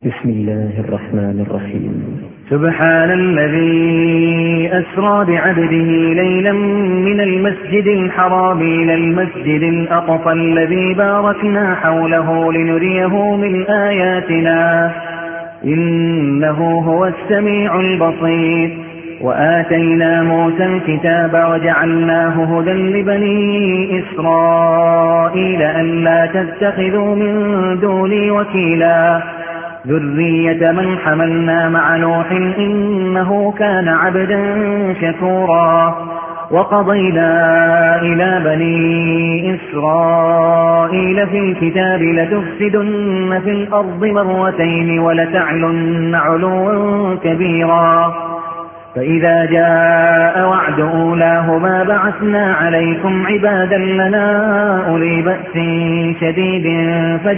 بسم الله الرحمن الرحيم. سبحان الذي أسرى بعبده ليلا من المسجد الحرام إلى المسجد الأقصى الذي باركنا حوله لنريه من آياتنا إنه هو السميع البصير. وآتينا موسى الكتاب وجعلناه هدى لبني إسرائيل ألا تتخذوا من دوني وكيلا ذرية من حملنا مع نوح إنه كان عبدا شكورا. وقضينا إلى بني إسرائيل في الكتاب لتفسدن في الأرض مرتين ولتعلن علوا كبيرا فإذا جاء وعد أولاهما بعثنا عليكم عبادا لنا أولي بأس شديد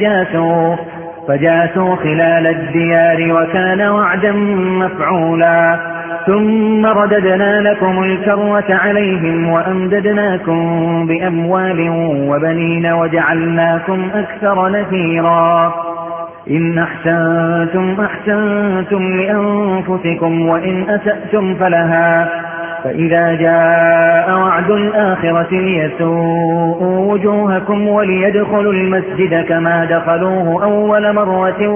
فجاسوا خلال الديار وكان وعدا مفعولا. ثم رددنا لكم الكرة عليهم وأمددناكم بأموال وبنين وجعلناكم أكثر نفيرا. إن أحسنتم لأنفسكم وإن أسأتم فلها فإذا جاء وعد الآخرة ليسوءوا وجوهكم وليدخلوا المسجد كما دخلوه أول مرة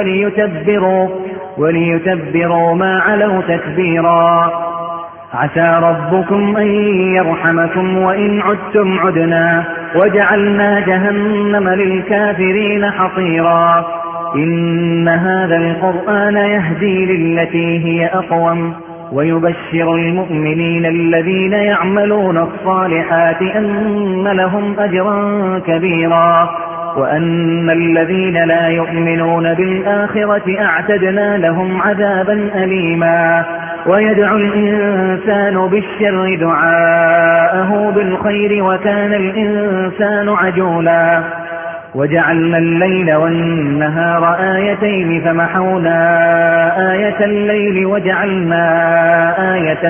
وليتبروا ما علوا تكبيرا. عسى ربكم أن يرحمكم وإن عدتم عدنا وجعلنا جهنم للكافرين حصيرا. إن هذا القرآن يهدي للتي هي أقوم ويبشر المؤمنين الذين يعملون الصالحات أن لهم أجرا كبيرا وأن الذين لا يؤمنون بالآخرة أعتدنا لهم عذابا أليما. ويدعو الإنسان بالشر دعاءه بالخير وكان الإنسان عجولا. وجعلنا الليل والنهار آيتين فمحونا آية الليل وجعلنا آية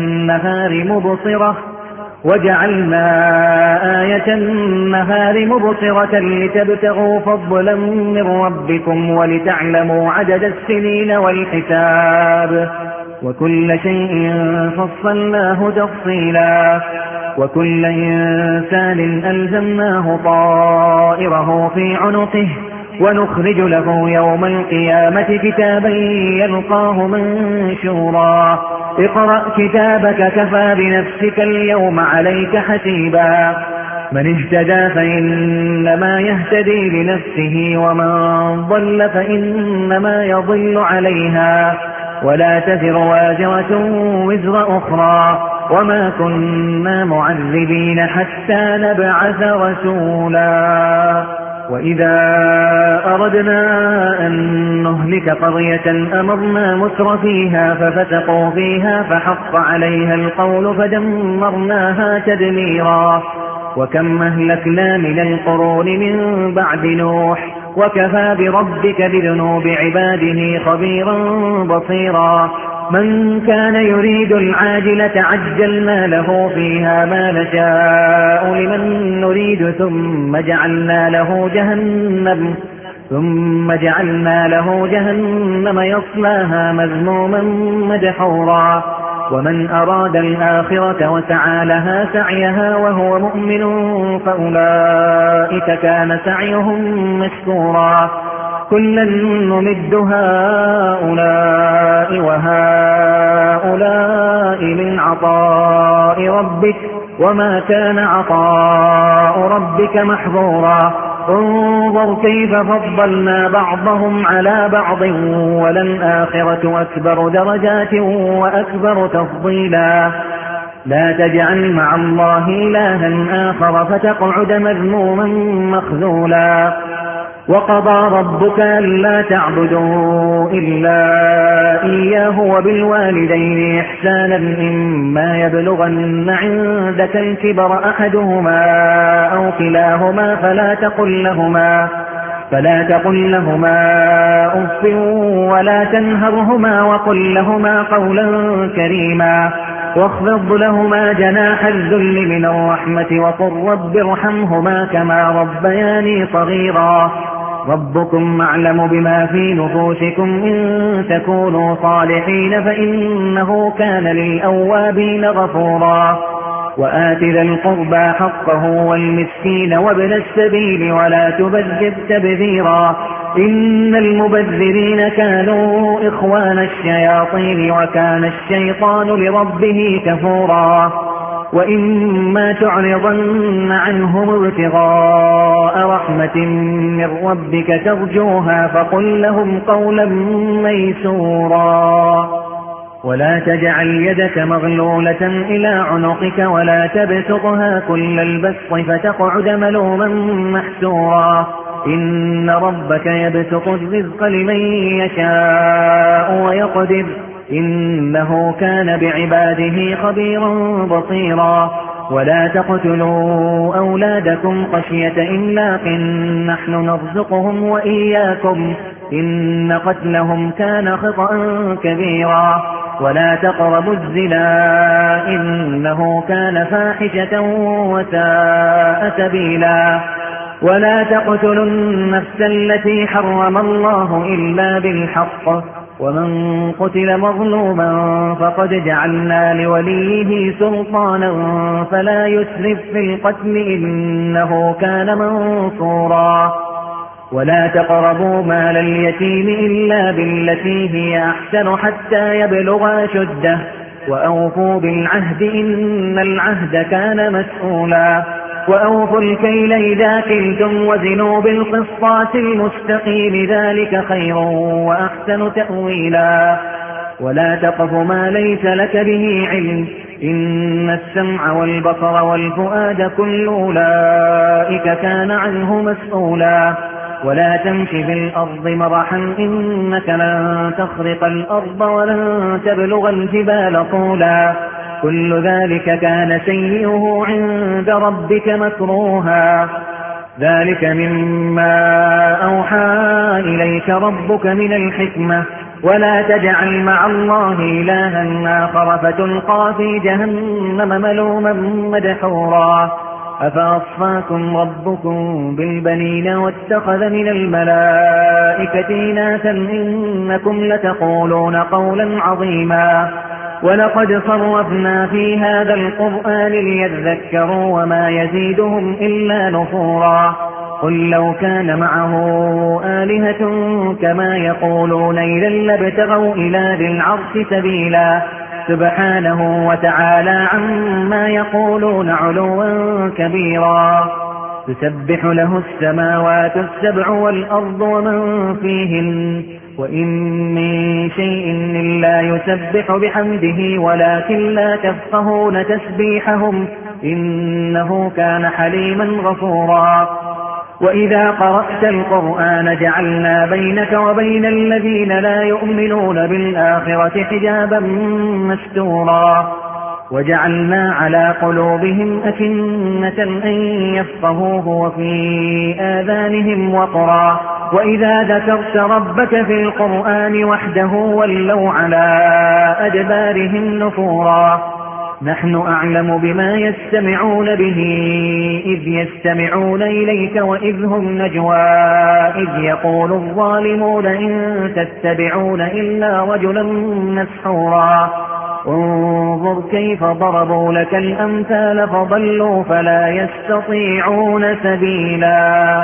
النهار مبصرة لتبتغوا فضلا من ربكم ولتعلموا عدد السنين والحساب وكل شيء فصلناه تفصيلا. وكل إنسان ألزمناه طائره في عنقه ونخرج له يوم القيامة كتابا يلقاه منشورا. اقرأ كتابك كفى بنفسك اليوم عليك حسيبا. من اهتدى فإنما يهتدي لنفسه ومن ضل فإنما يضل عليها ولا تزر وازرة وزر أخرى وما كنا معذبين حتى نبعث رسولا. وإذا أردنا أن نهلك قرية أمرنا متر فيها ففسقوا فيها فحق عليها القول فدمرناها تدميرا. وكم أهلكنا من القرون من بعد نوح وكفى بربك بذنوب عباده خبيرا بصيرا. من كان يريد العاجلة عجلنا له فيها ما نشاء لمن نريد ثم جعلنا له جهنم يصلاها مذموما مدحورا. ومن أراد الآخرة وسعى لها سعيها وهو مؤمن فأولئك كان سعيهم مشكورا. كلا نمد هؤلاء وهؤلاء من عطاء ربك وما كان عطاء ربك محظورا. انظر كيف فضلنا بعضهم على بعض وللآخرة أكبر درجات وأكبر تفضيلا. لا تجعل مع الله إلها آخر فتقعد مذموما مخذولا. وقضى ربك ألا تعبدوا إلا إياه وبالوالدين إحسانا إما يبلغن عندك الكبر أحدهما أو كلاهما فلا تقل لهما أف ولا تنهرهما وقل لهما قولا كريما واخفض لهما جناح الذل من الرحمة وقل رب ارحمهما كما ربياني صغيرا. ربكم أعلم بما في نفوسكم إن تكونوا صالحين فإنه كان للأوابين غفورا وآت ذا القربى حقه والمسكين وابن السبيل ولا تبذر تبذيرا إن المبذرين كانوا إخوان الشياطين وكان الشيطان لربه كفورا وإما تعرضن عنهم ابتغاء رحمة من ربك ترجوها فقل لهم قولا ميسورا ولا تجعل يدك مغلولة إلى عنقك ولا تبسطها كل البسط فتقعد ملوما محسورا إن ربك يبسط الرزق لمن يشاء ويقدر إنه كان بعباده خبيرا بصيرا ولا تقتلوا أولادكم خشية إملاق نحن نرزقهم وإياكم إن قتلهم كان خطأ كبيرا ولا تقربوا الزنا إنه كان فاحشة وساء سبيلا ولا تقتلوا النفس التي حرم الله إلا بالحق ومن قتل مظلوما فقد جعلنا لوليه سلطانا فلا يسرف في القتل إنه كان منصورا ولا تقربوا مال اليتيم إلا بالتي هي أحسن حتى يبلغ أشده وأوفوا بالعهد إن العهد كان مسؤولا وأوفوا الكيل إذا كلتم وزنوا بالقسطاس المستقيم ذلك خير وأحسن تأويلا ولا تقف ما ليس لك به علم إن السمع والبصر والفؤاد كل أولئك كان عنه مسؤولا ولا تمش في الأرض مرحا إنك لن تخرق الأرض ولن تبلغ الجبال طولا كل ذلك كان سيئه عند ربك مكروها ذلك مما أوحى إليك ربك من الحكمة ولا تجعل مع الله إلها آخر فتلقى في جهنم ملوما مدحورا أفأصفاكم ربكم بالبنين واتخذ من الملائكة إناثا إنكم لتقولون قولا عظيما ولقد صرفنا في هذا القرآن ليذكروا وما يزيدهم إلا نفورا قل لو كان معه آلهة كما يقولون إذا لابتغوا إلى ذي العرش سبيلا سبحانه وتعالى عما يقولون علوا كبيرا تسبح له السماوات السبع والأرض ومن فيهن وإن من شيء إلا يسبح بحمده ولكن لا تفقهون تسبيحهم إنه كان حليما غفورا وإذا قرأت القرآن جعلنا بينك وبين الذين لا يؤمنون بالآخرة حجابا مستورا وجعلنا على قلوبهم أكنة أن يفقهوه وفي آذانهم وقرا وإذا ذكرت ربك في القرآن وحده ولوا على أدبارهم نفورا نحن أعلم بما يستمعون به إذ يستمعون إليك وإذ هم نجوى إذ يقول الظالمون إن تتبعون إلا رجلا مسحورا انظر كيف ضربوا لك الأمثال فضلوا فلا يستطيعون سبيلا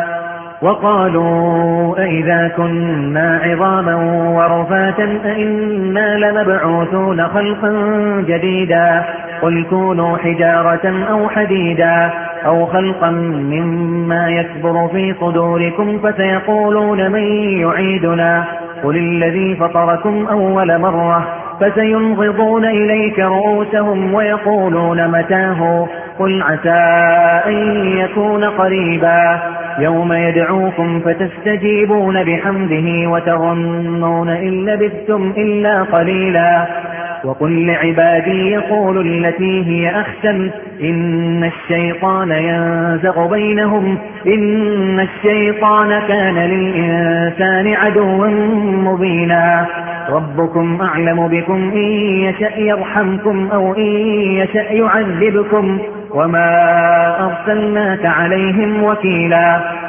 وقالوا أئذا كنا عظاما ورفاتا أئنا لمبعوثون خلقا جديدا قل كونوا حجارة أو حديدا أو خلقا مما يكبر في صدوركم فسيقولون من يعيدنا قل الذي فطركم أول مرة فسينغضون إليك رؤوسهم ويقولون متاه قل عسى أن يكون قريبا يوم يدعوكم فتستجيبون بحمده وتظنون إن لبثتم إلا قليلا وقل لعبادي يقولوا التي هي أحسن إن الشيطان ينزغ بينهم إن الشيطان كان للإنسان عدوا مبينا ربكم أعلم بكم إن يشأ يرحمكم أو إن يشأ يعذبكم وما أرسلناك عليهم وكيلا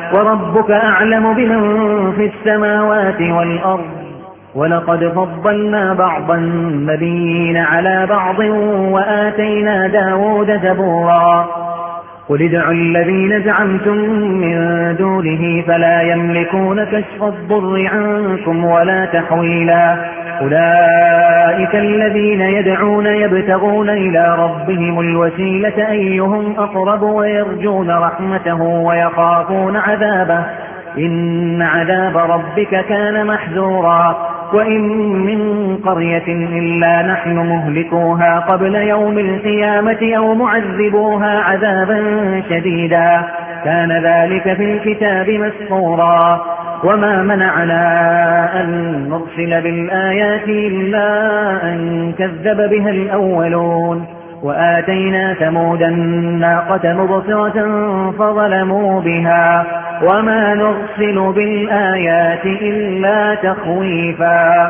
وربك أعلم بمن في السماوات والأرض ولقد فضلنا بعض النبيين على بعض وآتينا داود زبورا قل ادعوا الذين زعمتم من دونه فلا يملكون كشف الضر عنكم ولا تحويلا أولئك الذين يدعون يبتغون إلى ربهم الوسيلة أيهم أقرب ويرجون رحمته ويخافون عذابه إن عذاب ربك كان محذورا وإن من قرية إلا نحن مهلكوها قبل يوم القيامة أو معذبوها عذابا شديدا كان ذلك في الكتاب مسطورا وما منعنا أن نرسل بالآيات إلا أن كذب بها الأولون وآتينا ثمود الناقة مبصرة فظلموا بها وما نرسل بالآيات إلا تخويفا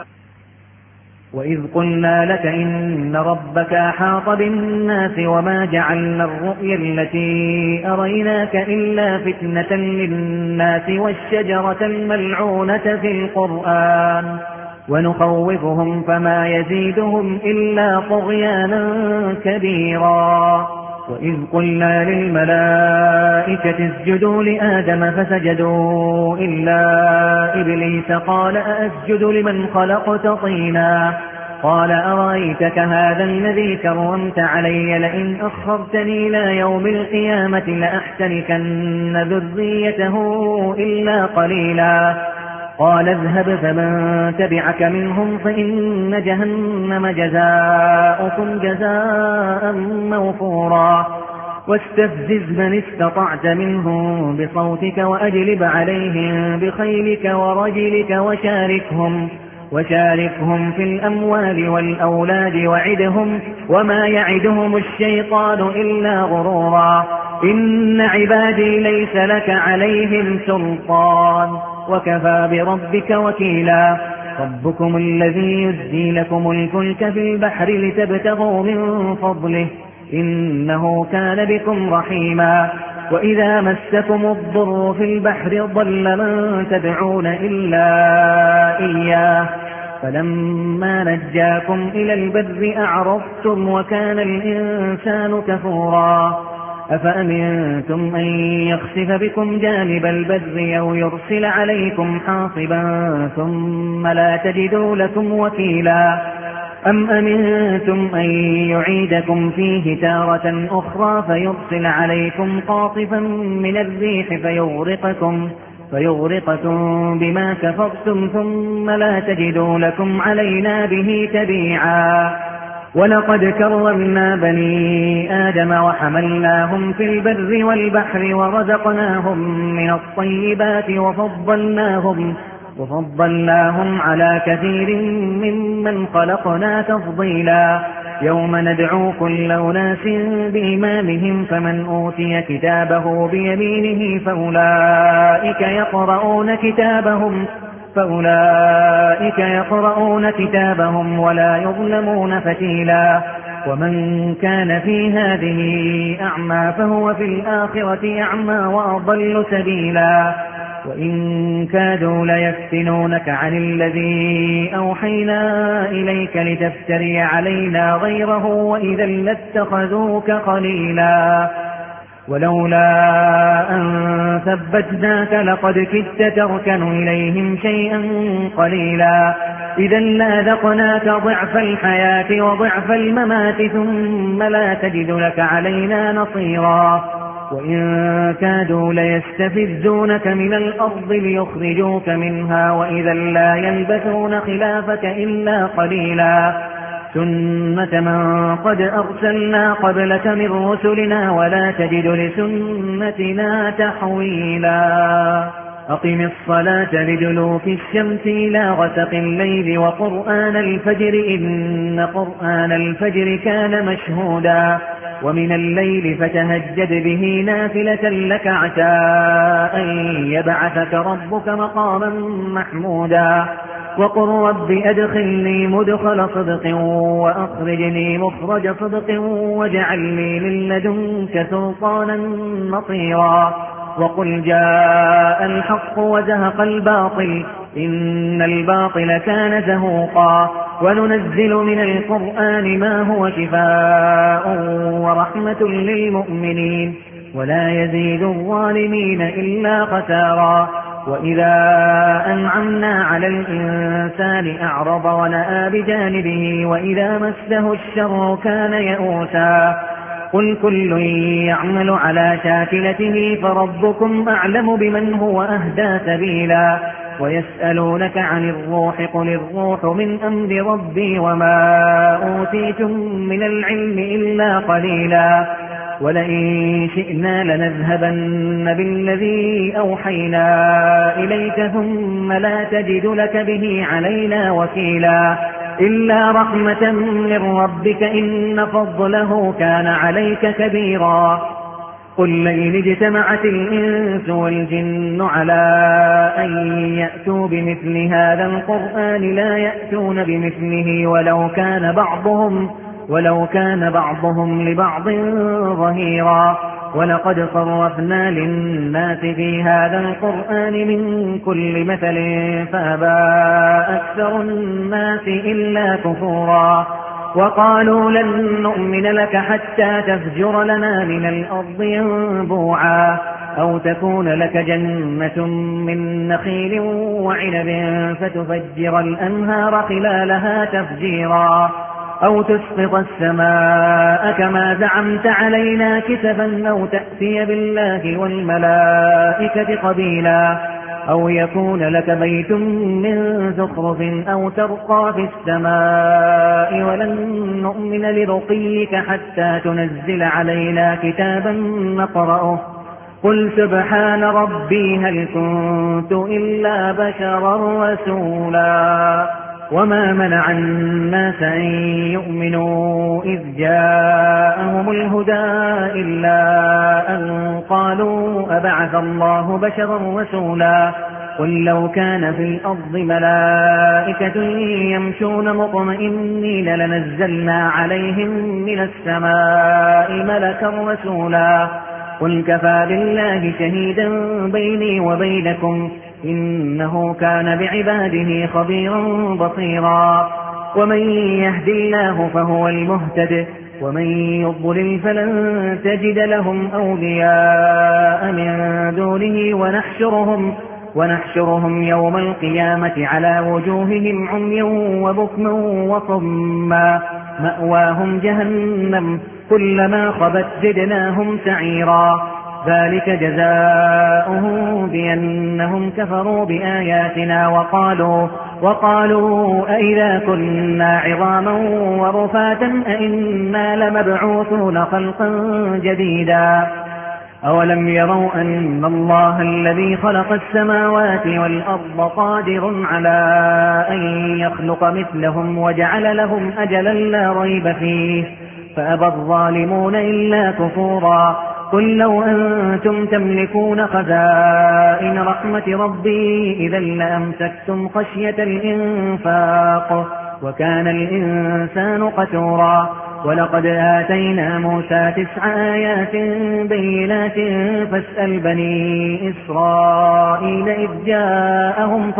وإذ قلنا لك إن ربك أحاط بالناس وما جعلنا الرؤيا التي أريناك إلا فتنة للناس والشجرة الملعونة في القرآن ونخوفهم فما يزيدهم إلا طغيانا كبيرا وإذ قلنا للملائكة اسجدوا لآدم فسجدوا إلا إبليس قال أأسجد لمن خلقت طينا قال أرأيتك هذا الذي كرمت علي لئن أخرتني إلى يوم القيامة لأحتركن ذريته إلا قليلا قال اذهب فمن تبعك منهم فإن جهنم جزاؤكم جزاء موفورا واستفزز من استطعت منهم بصوتك وأجلب عليهم بخيلك ورجلك وشاركهم في الأموال والأولاد وعدهم وما يعدهم الشيطان إلا غرورا إن عبادي ليس لك عليهم سلطان وكفى بربك وكيلا ربكم الذي يزجي لكم الفلك في البحر لتبتغوا من فضله إنه كان بكم رحيما وإذا مسكم الضر في البحر ضل من تدعون إلا إياه فلما نجاكم إلى البر أعرضتم وكان الإنسان كفورا أفأمنتم أن يخسف بكم جانب البر أو يرسل عليكم حاصبا ثم لا تجدوا لكم وكيلا أم أمنتم أن يعيدكم فيه تارة أخرى فيرسل عليكم قاطفا من الريح فيغرقكم بما كفرتم ثم لا تجدوا لكم علينا به تبيعا ولقد كرمنا بني آدم وحملناهم في البر والبحر ورزقناهم من الطيبات وفضلناهم على كثير ممن خلقنا تفضيلا يوم ندعو كل أناس بإمامهم فمن أوتي كتابه بيمينه فأولئك يقرؤون كتابهم ولا يظلمون فتيلا ومن كان في هذه أعمى فهو في الآخرة أعمى وأضل سبيلا وإن كادوا ليفتنونك عن الذي أوحينا إليك لتفتري علينا غيره وإذا لاتخذوك خليلا ولولا أن ثبتناك لقد كدت تركن إليهم شيئا قليلا إذا لأذقناك ضعف الحياة وضعف الممات ثم لا تجد لك علينا نصيرا وإن كادوا ليستفزونك من الأرض ليخرجوك منها وإذا لا يلبثون خلافك إلا قليلا سنة من قد أرسلنا قبلك من رسلنا ولا تجد لسنتنا تحويلا أقم الصلاة لدلوك الشمس إلى غسق الليل وقرآن الفجر إن قرآن الفجر كان مشهودا ومن الليل فتهجد به نافلة لك عسى أن يبعثك ربك مقاما محمودا وقل رب أدخلني مدخل صدق وأخرجني مخرج صدق واجعل لي من لدنك سلطانا نصيرا وقل جاء الحق وزهق الباطل إن الباطل كان زهوقا وننزل من القرآن ما هو شفاء ورحمة للمؤمنين ولا يزيد الظالمين إلا خسارا وإذا أنعمنا على الإنسان أعرض ونأى بجانبه وإذا مسه الشر كان يئوسا قل كل يعمل على شاكلته فربكم أعلم بمن هو أهدى سبيلا ويسألونك عن الروح قل الروح من أمر ربي وما أوتيتم من العلم إلا قليلا ولئن شئنا لنذهبن بالذي أوحينا إليك ثم لا تجد لك به علينا وكيلا إلا رحمة من ربك إن فضله كان عليك كبيرا قل لئن اجتمعت الإنس والجن على أن يأتوا بمثل هذا القرآن لا يأتون بمثله ولو كان بعضهم لبعض ظهيرا ولقد صرفنا للناس في هذا القرآن من كل مثل فأبى أكثر الناس إلا كفورا وقالوا لن نؤمن لك حتى تفجر لنا من الأرض ينبوعا أو تكون لك جنة من نخيل وعنب فتفجر الأنهار خلالها تفجيرا أو تسقط السماء كما زعمت علينا كسفا أو تأتي بالله والملائكة قبيلا أو يكون لك بيت من زخرف أو ترقى في السماء ولن نؤمن لرقيك حتى تنزل علينا كتابا نقرأه قل سبحان ربي هل كنت إلا بشرا رسولا وما منع الناس أن يؤمنوا إذ جاءهم الهدى إلا أن قالوا أبعث الله بشرا رسولا قل لو كان في الأرض ملائكة يمشون مطمئنين لنزلنا عليهم من السماء ملكا رسولا قل كفى بالله شهيدا بيني وبينكم إنه كان بعباده خبيرا بصيرا ومن يهد الله فهو المهتد ومن يضلل فلن تجد لهم أولياء من دونه ونحشرهم يوم القيامة على وجوههم عميا وبكما وصما مأواهم جهنم كلما خبت زدناهم سعيرا ذلك جزاؤهم بأنهم كفروا بآياتنا وقالوا أئذا كنا عظاما ورفاتا أئنا لمبعوثون خلقا جديدا أولم يروا أن الله الذي خلق السماوات والأرض قادر على أن يخلق مثلهم وجعل لهم أجلا لا ريب فيه فأبى الظالمون إلا كفورا قل لو أنتم تملكون خزائن رحمة ربي إذا لأمسكتم خشية الإنفاق وكان الإنسان قتورا ولقد آتينا موسى 9 آيات بينات فاسأل بني إسرائيل إذ جاءهم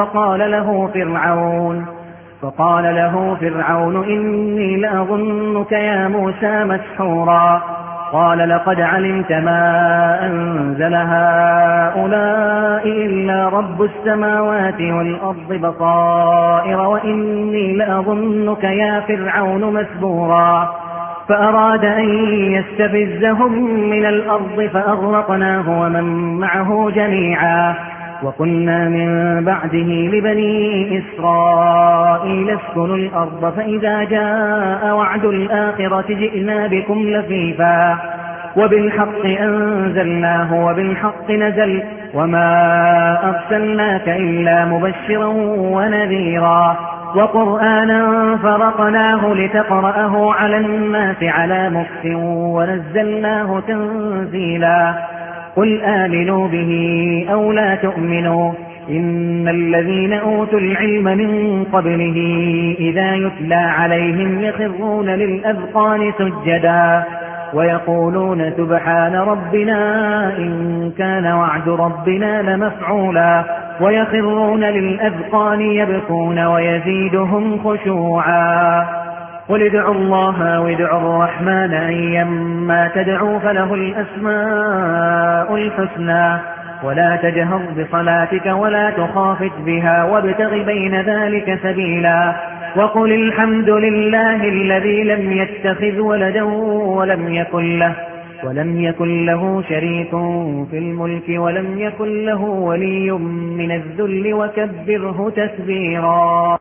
فقال له فرعون إني لأظنك يا موسى مسحورا قال لقد علمت ما أنزل هؤلاء إلا رب السماوات والأرض بصائر وإني لأظنك يا فرعون مسبورا فأراد أن يستفزهم من الأرض فأغرقناه ومن معه جميعا وقلنا من بعده لبني إسرائيل اسكنوا الأرض فإذا جاء وعد الآخرة جئنا بكم لفيفا وبالحق أنزلناه وبالحق نزل وما أرسلناك إلا مبشرا ونذيرا وقرآنا فرقناه لتقرأه على الناس على مكث ونزلناه تنزيلا قل آمنوا به أو لا تؤمنوا إن الذين أوتوا العلم من قبله إذا يتلى عليهم يخرون للأذقان سجدا ويقولون سبحان ربنا إن كان وعد ربنا لمفعولا ويخرون للأذقان يبكون ويزيدهم خشوعا قل ادعوا الله وادعوا الرحمن أيما تدعوا فله الأسماء الحسنى ولا تجهر بصلاتك ولا تخافت بها وابتغ بين ذلك سبيلا وقل الحمد لله الذي لم يتخذ ولدا ولم يكن له شريك في الملك ولم يكن له ولي من الذل وكبره تكبيرا.